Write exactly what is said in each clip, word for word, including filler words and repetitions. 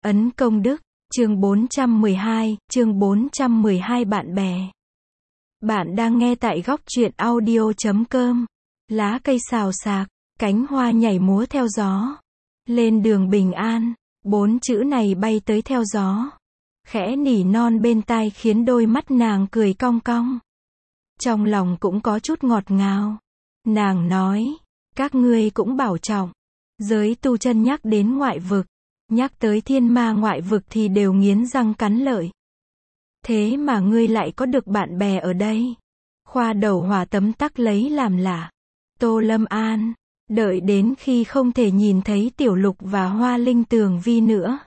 Ấn công đức, chương bốn trăm mười hai, chương bốn trăm mười hai bạn bè. Bạn đang nghe tại góc truyện audio chấm com. Lá cây xào xạc, cánh hoa nhảy múa theo gió. Lên đường bình an, bốn chữ này bay tới theo gió. Khẽ nỉ non bên tai khiến đôi mắt nàng cười cong cong. Trong lòng cũng có chút ngọt ngào. Nàng nói, các ngươi cũng bảo trọng. Giới tu chân nhắc đến ngoại vực, nhắc tới thiên ma ngoại vực thì đều nghiến răng cắn lợi. Thế mà ngươi lại có được bạn bè ở đây. Khoa Đầu Hòa tấm tắc lấy làm lạ. Tô Lâm An, đợi đến khi không thể nhìn thấy Tiểu Lục và Hoa Linh Tường Vi nữa,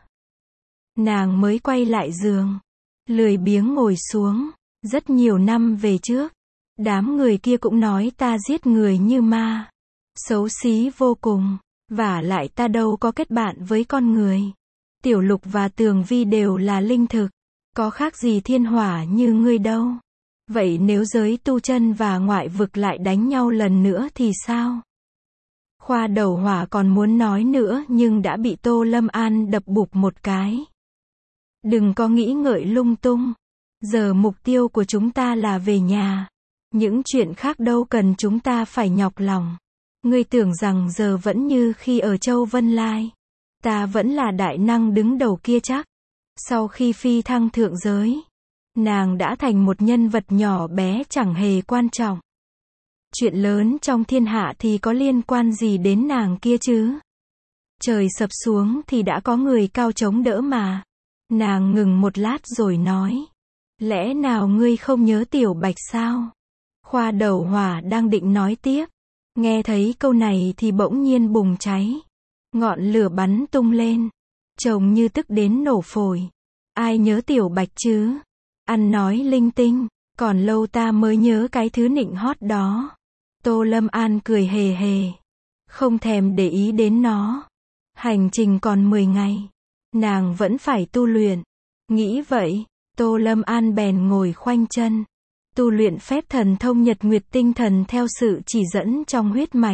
nàng mới quay lại giường, lười biếng ngồi xuống. Rất nhiều năm về trước, đám người kia cũng nói ta giết người như ma, xấu xí vô cùng, vả lại ta đâu có kết bạn với con người. Tiểu Lục và Tường Vi đều là linh thực, có khác gì thiên hỏa như ngươi đâu. Vậy nếu giới tu chân và ngoại vực lại đánh nhau lần nữa thì sao? Khoa Đầu Hỏa còn muốn nói nữa nhưng đã bị Tô Lâm An đập bụp một cái. Đừng có nghĩ ngợi lung tung. Giờ mục tiêu của chúng ta là về nhà. Những chuyện khác đâu cần chúng ta phải nhọc lòng. Ngươi tưởng rằng giờ vẫn như khi ở Châu Vân Lai. Ta vẫn là đại năng đứng đầu kia chắc. Sau khi phi thăng thượng giới, nàng đã thành một nhân vật nhỏ bé chẳng hề quan trọng. Chuyện lớn trong thiên hạ thì có liên quan gì đến nàng kia chứ? Trời sập xuống thì đã có người cao chống đỡ mà. Nàng ngừng một lát rồi nói, lẽ nào ngươi không nhớ Tiểu Bạch sao? Khoa Đầu Hỏa đang định nói tiếp, nghe thấy câu này thì bỗng nhiên bùng cháy. Ngọn lửa bắn tung lên, trông như tức đến nổ phổi. Ai nhớ Tiểu Bạch chứ? Ăn nói linh tinh, còn lâu ta mới nhớ cái thứ nịnh hót đó. Tô Lâm An cười hề hề, không thèm để ý đến nó. Hành trình còn mười ngày, nàng vẫn phải tu luyện. Nghĩ vậy, Tô Lâm An bèn ngồi khoanh chân, tu luyện phép thần thông Nhật Nguyệt Tinh Thần theo sự chỉ dẫn trong huyết mạch.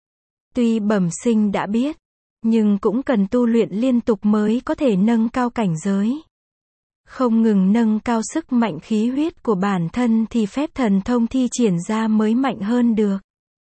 Tuy bẩm sinh đã biết, nhưng cũng cần tu luyện liên tục mới có thể nâng cao cảnh giới. Không ngừng nâng cao sức mạnh khí huyết của bản thân thì phép thần thông thi triển ra mới mạnh hơn được.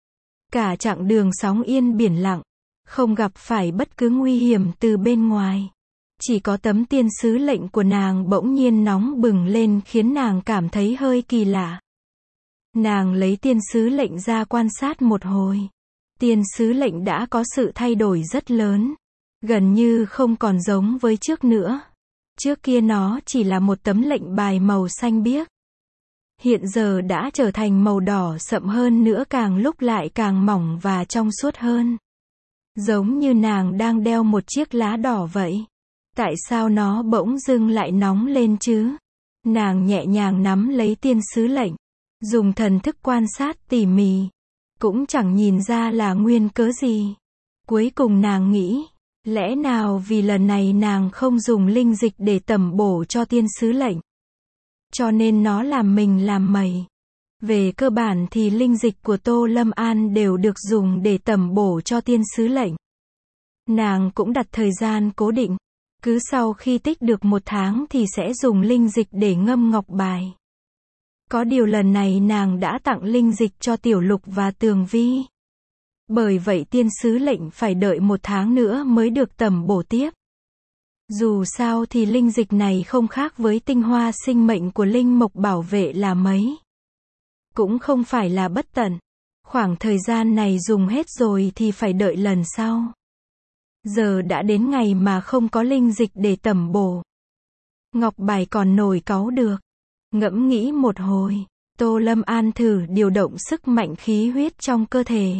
Cả chặng đường sóng yên biển lặng, không gặp phải bất cứ nguy hiểm từ bên ngoài. Chỉ có tấm tiên sứ lệnh của nàng bỗng nhiên nóng bừng lên khiến nàng cảm thấy hơi kỳ lạ. Nàng lấy tiên sứ lệnh ra quan sát một hồi. Tiên sứ lệnh đã có sự thay đổi rất lớn, gần như không còn giống với trước nữa. Trước kia nó chỉ là một tấm lệnh bài màu xanh biếc. Hiện giờ đã trở thành màu đỏ sậm hơn nữa, càng lúc lại càng mỏng và trong suốt hơn. Giống như nàng đang đeo một chiếc lá đỏ vậy. Tại sao nó bỗng dưng lại nóng lên chứ? Nàng nhẹ nhàng nắm lấy tiên sứ lệnh, dùng thần thức quan sát tỉ mỉ. Cũng chẳng nhìn ra là nguyên cớ gì. Cuối cùng nàng nghĩ, lẽ nào vì lần này nàng không dùng linh dịch để tẩm bổ cho tiên sứ lệnh, cho nên nó làm mình làm mẩy. Về cơ bản thì linh dịch của Tô Lâm An đều được dùng để tẩm bổ cho tiên sứ lệnh. Nàng cũng đặt thời gian cố định, cứ sau khi tích được một tháng thì sẽ dùng linh dịch để ngâm ngọc bài. Có điều lần này nàng đã tặng linh dịch cho Tiểu Lục và Tường Vi. Bởi vậy tiên sứ lệnh phải đợi một tháng nữa mới được tẩm bổ tiếp. Dù sao thì linh dịch này không khác với tinh hoa sinh mệnh của linh mộc bảo vệ là mấy. Cũng không phải là bất tận. Khoảng thời gian này dùng hết rồi thì phải đợi lần sau. Giờ đã đến ngày mà không có linh dịch để tẩm bổ. Ngọc bài còn nổi cáu được. Ngẫm nghĩ một hồi, Tô Lâm An thử điều động sức mạnh khí huyết trong cơ thể.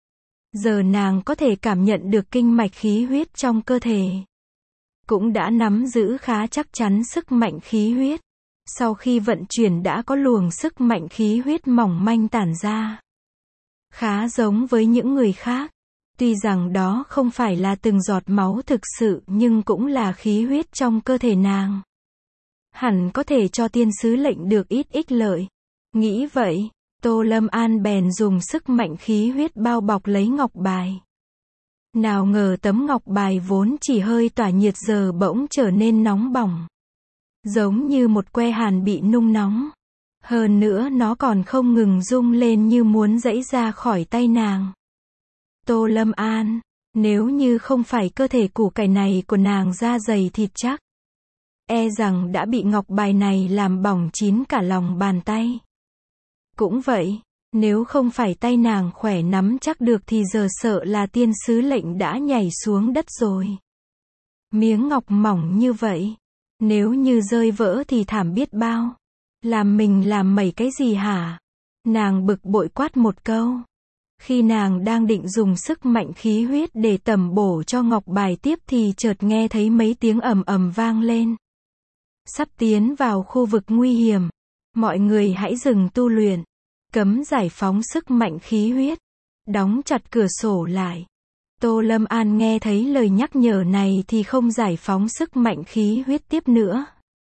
Giờ nàng có thể cảm nhận được kinh mạch khí huyết trong cơ thể. Cũng đã nắm giữ khá chắc chắn sức mạnh khí huyết. Sau khi vận chuyển đã có luồng sức mạnh khí huyết mỏng manh tản ra. Khá giống với những người khác. Tuy rằng đó không phải là từng giọt máu thực sự nhưng cũng là khí huyết trong cơ thể nàng. Hẳn có thể cho tiên sứ lệnh được ít ích lợi. Nghĩ vậy, Tô Lâm An bèn dùng sức mạnh khí huyết bao bọc lấy ngọc bài. Nào ngờ tấm ngọc bài vốn chỉ hơi tỏa nhiệt giờ bỗng trở nên nóng bỏng. Giống như một que hàn bị nung nóng. Hơn nữa nó còn không ngừng rung lên như muốn giãy ra khỏi tay nàng. Tô Lâm An, nếu như không phải cơ thể củ cải này của nàng da dày thịt chắc, e rằng đã bị ngọc bài này làm bỏng chín cả lòng bàn tay. Cũng vậy, nếu không phải tay nàng khỏe nắm chắc được thì giờ sợ là tiên sứ lệnh đã nhảy xuống đất rồi. Miếng ngọc mỏng như vậy, nếu như rơi vỡ thì thảm biết bao. Làm mình làm mẩy cái gì hả? Nàng bực bội quát một câu. Khi nàng đang định dùng sức mạnh khí huyết để tẩm bổ cho ngọc bài tiếp thì chợt nghe thấy mấy tiếng ầm ầm vang lên. Sắp tiến vào khu vực nguy hiểm. Mọi người hãy dừng tu luyện. Cấm giải phóng sức mạnh khí huyết. Đóng chặt cửa sổ lại. Tô Lâm An nghe thấy lời nhắc nhở này thì không giải phóng sức mạnh khí huyết tiếp nữa.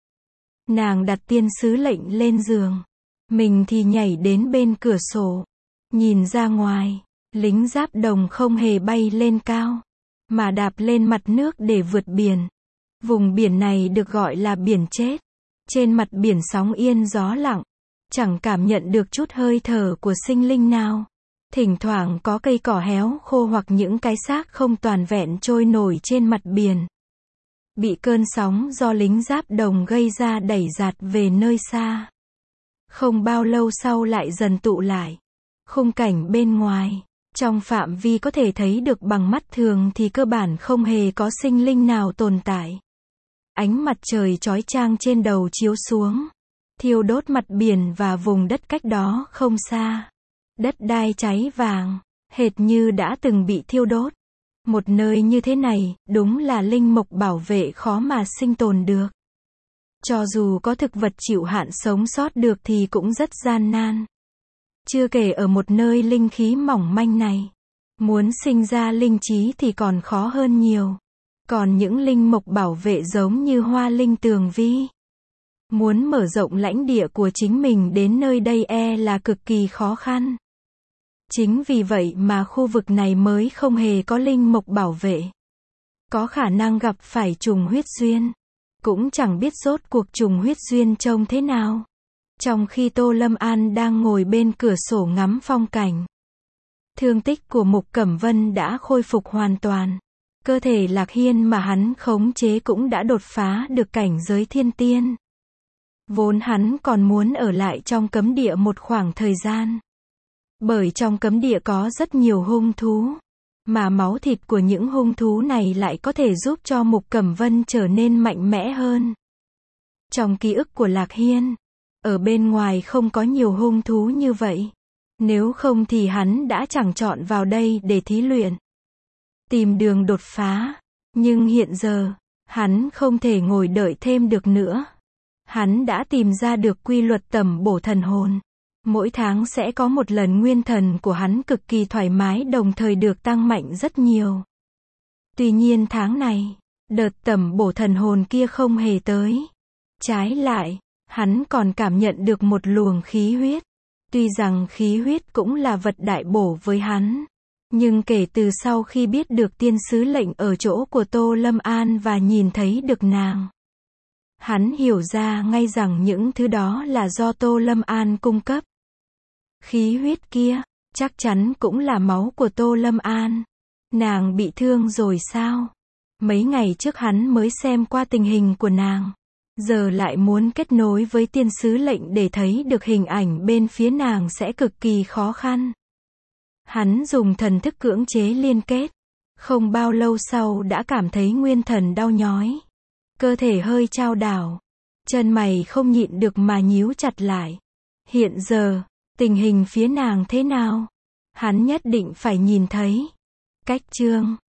Nàng đặt tiên sứ lệnh lên giường. Mình thì nhảy đến bên cửa sổ. Nhìn ra ngoài, lính giáp đồng không hề bay lên cao, mà đạp lên mặt nước để vượt biển. Vùng biển này được gọi là biển chết. Trên mặt biển sóng yên gió lặng, chẳng cảm nhận được chút hơi thở của sinh linh nào. Thỉnh thoảng có cây cỏ héo khô hoặc những cái xác không toàn vẹn trôi nổi trên mặt biển. Bị cơn sóng do lính giáp đồng gây ra đẩy dạt về nơi xa. Không bao lâu sau lại dần tụ lại. Khung cảnh bên ngoài, trong phạm vi có thể thấy được bằng mắt thường thì cơ bản không hề có sinh linh nào tồn tại. Ánh mặt trời chói chang trên đầu chiếu xuống, thiêu đốt mặt biển và vùng đất cách đó không xa. Đất đai cháy vàng, hệt như đã từng bị thiêu đốt. Một nơi như thế này, đúng là linh mộc bảo vệ khó mà sinh tồn được. Cho dù có thực vật chịu hạn sống sót được thì cũng rất gian nan. Chưa kể ở một nơi linh khí mỏng manh này, muốn sinh ra linh trí thì còn khó hơn nhiều. Còn những linh mộc bảo vệ giống như hoa linh tường vi, muốn mở rộng lãnh địa của chính mình đến nơi đây e là cực kỳ khó khăn. Chính vì vậy mà khu vực này mới không hề có linh mộc bảo vệ. Có khả năng gặp phải trùng huyết duyên. Cũng chẳng biết rốt cuộc trùng huyết duyên trông thế nào. Trong khi Tô Lâm An đang ngồi bên cửa sổ ngắm phong cảnh, thương tích của Mục Cẩm Vân đã khôi phục hoàn toàn. Cơ thể Lạc Hiên mà hắn khống chế cũng đã đột phá được cảnh giới thiên tiên. Vốn hắn còn muốn ở lại trong cấm địa một khoảng thời gian. Bởi trong cấm địa có rất nhiều hung thú, mà máu thịt của những hung thú này lại có thể giúp cho Mục Cẩm Vân trở nên mạnh mẽ hơn. Trong ký ức của Lạc Hiên, ở bên ngoài không có nhiều hung thú như vậy. Nếu không thì hắn đã chẳng chọn vào đây để thí luyện, tìm đường đột phá. Nhưng hiện giờ, hắn không thể ngồi đợi thêm được nữa. Hắn đã tìm ra được quy luật tẩm bổ thần hồn. Mỗi tháng sẽ có một lần nguyên thần của hắn cực kỳ thoải mái đồng thời được tăng mạnh rất nhiều. Tuy nhiên tháng này, đợt tẩm bổ thần hồn kia không hề tới. Trái lại, hắn còn cảm nhận được một luồng khí huyết. Tuy rằng khí huyết cũng là vật đại bổ với hắn. Nhưng kể từ sau khi biết được tiên sứ lệnh ở chỗ của Tô Lâm An và nhìn thấy được nàng, hắn hiểu ra ngay rằng những thứ đó là do Tô Lâm An cung cấp. Khí huyết kia, chắc chắn cũng là máu của Tô Lâm An. Nàng bị thương rồi sao? Mấy ngày trước hắn mới xem qua tình hình của nàng. Giờ lại muốn kết nối với tiên sứ lệnh để thấy được hình ảnh bên phía nàng sẽ cực kỳ khó khăn. Hắn dùng thần thức cưỡng chế liên kết. Không bao lâu sau đã cảm thấy nguyên thần đau nhói. Cơ thể hơi chao đảo. Chân mày không nhịn được mà nhíu chặt lại. Hiện giờ, tình hình phía nàng thế nào? Hắn nhất định phải nhìn thấy. Cách chương